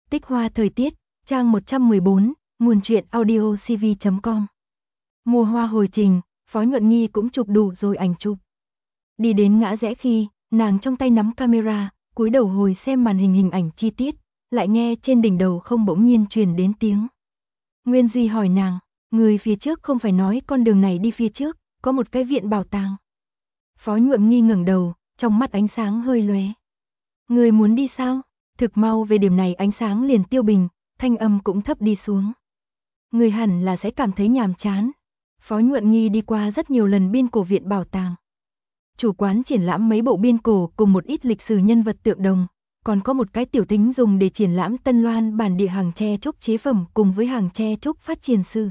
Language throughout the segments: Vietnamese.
Tích hoa thời tiết, trang 114, nguồn truyện audio cv.com. Mùa hoa hồi trình, Phó Nhuận Nghi cũng chụp đủ rồi ảnh chụp. Đi đến ngã rẽ khi, nàng trong tay nắm camera, cúi đầu hồi xem màn hình ảnh chi tiết, lại nghe trên đỉnh đầu không bỗng nhiên truyền đến tiếng. Nguyên Duy hỏi nàng, người phía trước không phải nói con đường này đi phía trước, có một cái viện bảo tàng. Phó Nhuận Nghi ngẩng đầu, trong mắt ánh sáng hơi lóe. Người muốn đi sao? Thực mau về điểm này ánh sáng liền tiêu bình, thanh âm cũng thấp đi xuống. Người hẳn là sẽ cảm thấy nhàm chán. Phó Nhuận Nghi đi qua rất nhiều lần biên cổ viện bảo tàng. Chủ quán triển lãm mấy bộ biên cổ cùng một ít lịch sử nhân vật tượng đồng, còn có một cái tiểu tính dùng để triển lãm Tân Loan bản địa hàng tre trúc chế phẩm cùng với hàng tre trúc phát triển sử.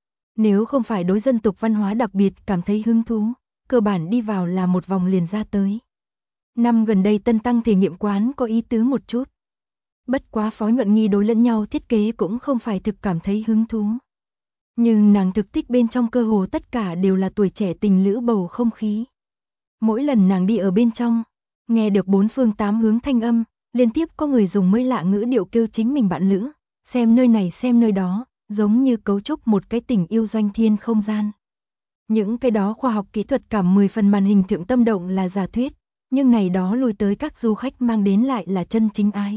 Nếu không phải đối dân tộc văn hóa đặc biệt cảm thấy hứng thú, cơ bản đi vào là một vòng liền ra tới. Năm gần đây Tân Tăng thể nghiệm quán có ý tứ một chút. Bất quá Phó Nhuận Nghi đối lẫn nhau thiết kế cũng không phải thực cảm thấy hứng thú. Nhưng nàng thực thích bên trong cơ hồ tất cả đều là tuổi trẻ tình lữ bầu không khí. Mỗi lần nàng đi ở bên trong, nghe được bốn phương tám hướng thanh âm, liên tiếp có người dùng mới lạ ngữ điệu kêu chính mình bạn lữ, xem nơi này xem nơi đó, giống như cấu trúc một cái tình yêu doanh thiên không gian. Những cái đó khoa học kỹ thuật cảm 10 phần màn hình thượng tâm động là giả thuyết, nhưng này đó lùi tới các du khách mang đến lại là chân chính ái.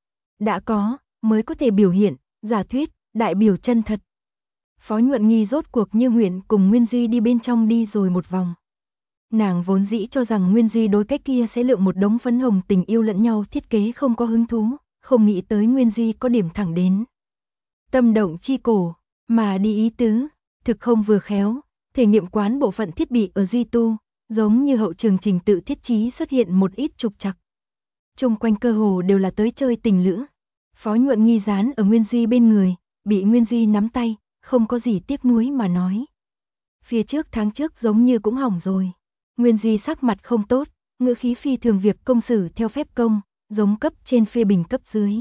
Đã có, mới có thể biểu hiện, giả thuyết, đại biểu chân thật. Phó Nhuận Nghi rốt cuộc như nguyện cùng Nguyên Duy đi bên trong đi rồi một vòng. Nàng vốn dĩ cho rằng Nguyên Duy đối cách kia sẽ lượng một đống phấn hồng tình yêu lẫn nhau thiết kế không có hứng thú, không nghĩ tới Nguyên Duy có điểm thẳng đến. Tâm động chi cổ, mà đi ý tứ, thực không vừa khéo, thể nghiệm quán bộ phận thiết bị ở Duy Tu, giống như hậu trường trình tự thiết trí xuất hiện một ít trục trặc. Chung quanh cơ hồ đều là tới chơi tình lữ. Phó Nhuận Nghi dán ở Nguyên Duy bên người, bị Nguyên Duy nắm tay, không có gì tiếc nuối mà nói. Phía trước tháng trước giống như cũng hỏng rồi. Nguyên Duy sắc mặt không tốt, ngữ khí phi thường việc công xử theo phép công, giống cấp trên phê bình cấp dưới.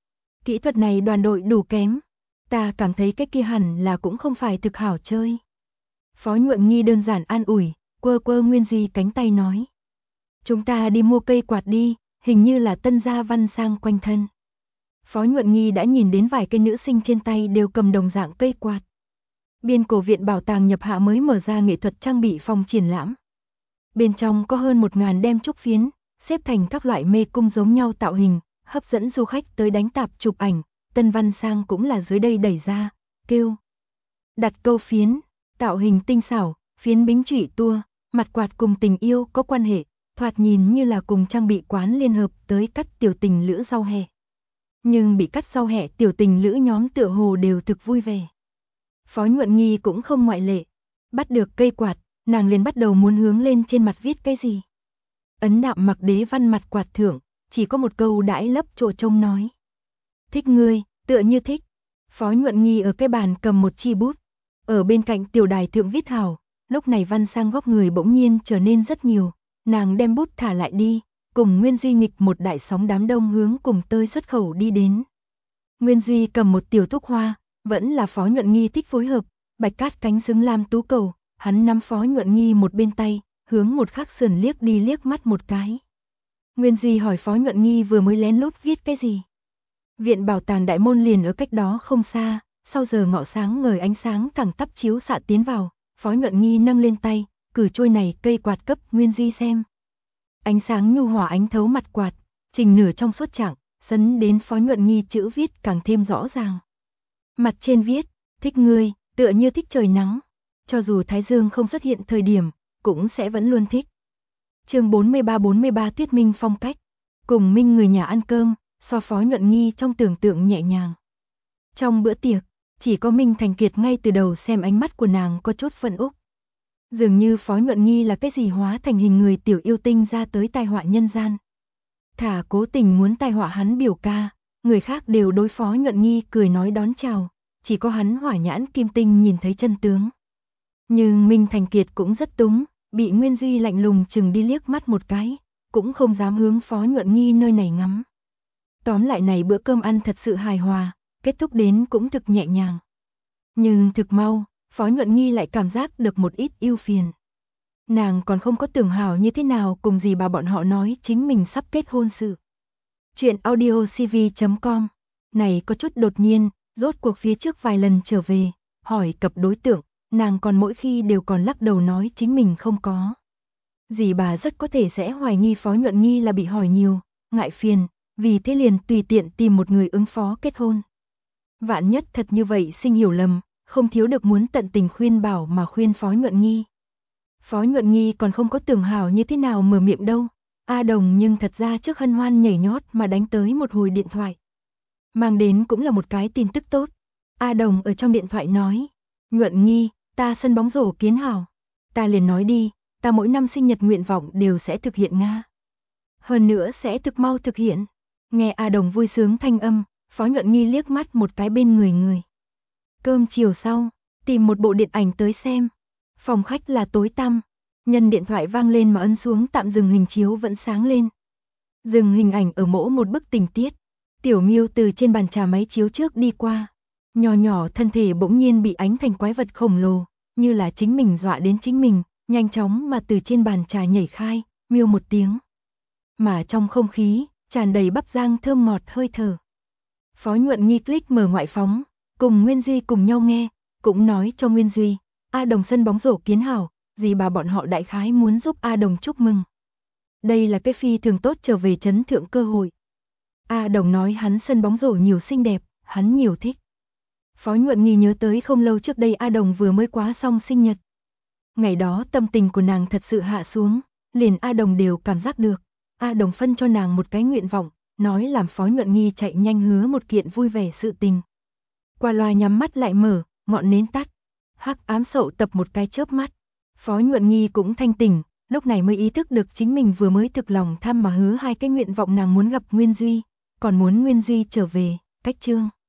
Kỹ thuật này đoàn đội đủ kém, ta cảm thấy cái kia hẳn là cũng không phải thực hảo chơi. Phó Nhuận Nghi đơn giản an ủi, quơ quơ Nguyên Duy cánh tay nói. Chúng ta đi mua cây quạt đi, hình như là Tân Gia Văn sang quanh thân. Phó Nhuận Nghi đã nhìn đến vài cây nữ sinh trên tay đều cầm đồng dạng cây quạt. Biên cổ viện bảo tàng nhập hạ mới mở ra nghệ thuật trang bị phòng triển lãm. Bên trong có hơn 1000 đem trúc phiến, xếp thành các loại mê cung giống nhau tạo hình, hấp dẫn du khách tới đánh tạp chụp ảnh. Tân Văn Sang cũng là dưới đây đẩy ra, kêu. Đặt câu phiến, tạo hình tinh xảo, phiến bính trụy tua, mặt quạt cùng tình yêu có quan hệ, thoạt nhìn như là cùng trang bị quán liên hợp tới cắt tiểu tình lữ sau hè. Nhưng bị cắt sau hè tiểu tình lữ nhóm tựa hồ đều thực vui vẻ. Phó Nhuận Nghi cũng không ngoại lệ. Bắt được cây quạt, nàng liền bắt đầu muốn hướng lên trên mặt viết cái gì. Ấn đạm mặc đế văn mặt quạt thượng, chỉ có một câu đãi lấp chỗ trông nói. Thích ngươi, tựa như thích. Phó Nhuận Nghi ở cái bàn cầm một chi bút. Ở bên cạnh tiểu đài thượng viết hảo, lúc này Văn Sang góc người bỗng nhiên trở nên rất nhiều. Nàng đem bút thả lại đi, cùng Nguyên Duy nghịch một đại sóng đám đông hướng cùng tơi xuất khẩu đi đến. Nguyên Duy cầm một tiểu túc hoa, vẫn là Phó Nhuận Nghi thích phối hợp, bạch cát cánh xứng lam tú cầu, hắn nắm Phó Nhuận Nghi một bên tay, hướng một khắc sườn liếc đi liếc mắt một cái. Nguyên Duy hỏi Phó Nhuận Nghi vừa mới lén lút viết cái gì. Viện bảo tàng đại môn liền ở cách đó không xa, sau giờ ngọ sáng ngời ánh sáng thẳng tắp chiếu xạ tiến vào, Phó Nhuận Nghi nâng lên tay, cử trôi này cây quạt cấp Nguyên Duy xem. Ánh sáng nhu hòa ánh thấu mặt quạt, trình nửa trong suốt trạng, sấn đến Phó Nhuận Nghi chữ viết càng thêm rõ ràng. Mặt trên viết, thích ngươi, tựa như thích trời nắng, cho dù thái dương không xuất hiện thời điểm, cũng sẽ vẫn luôn thích. Chương 43 Tuyết Minh phong cách, cùng Minh người nhà ăn cơm, so Phó Nhuận Nghi trong tưởng tượng nhẹ nhàng. Trong bữa tiệc, chỉ có Minh Thành Kiệt ngay từ đầu xem ánh mắt của nàng có chút phẫn úc. Dường như Phó Nhuận Nghi là cái gì hóa thành hình người tiểu yêu tinh ra tới tai họa nhân gian. Thả cố tình muốn tai họa hắn biểu ca, người khác đều đối Phó Nhuận Nghi cười nói đón chào, chỉ có hắn hỏa nhãn kim tinh nhìn thấy chân tướng. Nhưng Minh Thành Kiệt cũng rất túng, bị Nguyên Duy lạnh lùng chừng đi liếc mắt một cái, cũng không dám hướng Phó Nhuận Nghi nơi này ngắm. Tóm lại này bữa cơm ăn thật sự hài hòa, kết thúc đến cũng thực nhẹ nhàng. Nhưng thực mau, Phó Nhuận Nghi lại cảm giác được một ít ưu phiền. Nàng còn không có tưởng hảo như thế nào cùng gì bà bọn họ nói chính mình sắp kết hôn sự. Chuyện audio cv.com này có chút đột nhiên, rốt cuộc phía trước vài lần trở về, hỏi cập đối tượng, nàng còn mỗi khi đều còn lắc đầu nói chính mình không có. Dì bà rất có thể sẽ hoài nghi Phó Nhuận Nghi là bị hỏi nhiều, ngại phiền, vì thế liền tùy tiện tìm một người ứng phó kết hôn. Vạn nhất thật như vậy sinh hiểu lầm, không thiếu được muốn tận tình khuyên bảo mà khuyên Phó Nhuận Nghi. Phó Nhuận Nghi còn không có tưởng hảo như thế nào mở miệng đâu, A Đồng nhưng thật ra trước hân hoan nhảy nhót mà đánh tới một hồi điện thoại. Mang đến cũng là một cái tin tức tốt. A Đồng ở trong điện thoại nói, Nhuận Nghi, ta sân bóng rổ kiến hảo. Ta liền nói đi, ta mỗi năm sinh nhật nguyện vọng đều sẽ thực hiện Nga. Hơn nữa sẽ thực mau thực hiện. Nghe A Đồng vui sướng thanh âm, Phó Nhuận Nghi liếc mắt một cái bên người. Cơm chiều sau, tìm một bộ điện ảnh tới xem. Phòng khách là tối tăm, nhân điện thoại vang lên mà ấn xuống tạm dừng hình chiếu vẫn sáng lên. Dừng hình ảnh ở mỗi một bức tình tiết. Tiểu Miêu từ trên bàn trà máy chiếu trước đi qua. Nhỏ nhỏ thân thể bỗng nhiên bị ánh thành quái vật khổng lồ, như là chính mình dọa đến chính mình, nhanh chóng mà từ trên bàn trà nhảy khai, miêu một tiếng. Mà trong không khí, tràn đầy bắp rang thơm ngọt hơi thở. Phó Nhuận Nghi click mở ngoại phóng, cùng Nguyên Duy cùng nhau nghe, cũng nói cho Nguyên Duy, A Đồng sân bóng rổ kiến hảo, dì bà bọn họ đại khái muốn giúp A Đồng chúc mừng. Đây là cái phi thường tốt trở về chấn thượng cơ hội. A Đồng nói hắn sân bóng rổ nhiều xinh đẹp, hắn nhiều thích. Phó Nhuận Nghi nhớ tới không lâu trước đây A Đồng vừa mới quá xong sinh nhật. Ngày đó tâm tình của nàng thật sự hạ xuống, liền A Đồng đều cảm giác được. A Đồng phân cho nàng một cái nguyện vọng, nói làm Phó Nhuận Nghi chạy nhanh hứa một kiện vui vẻ sự tình. Qua loa nhắm mắt lại mở, ngọn nến tắt. Hắc ám sậu tập một cái chớp mắt. Phó Nhuận Nghi cũng thanh tỉnh, lúc này mới ý thức được chính mình vừa mới thực lòng tham mà hứa hai cái nguyện vọng nàng muốn gặp Nguyên Duy, còn muốn Nguyên Duy trở về, cách chương.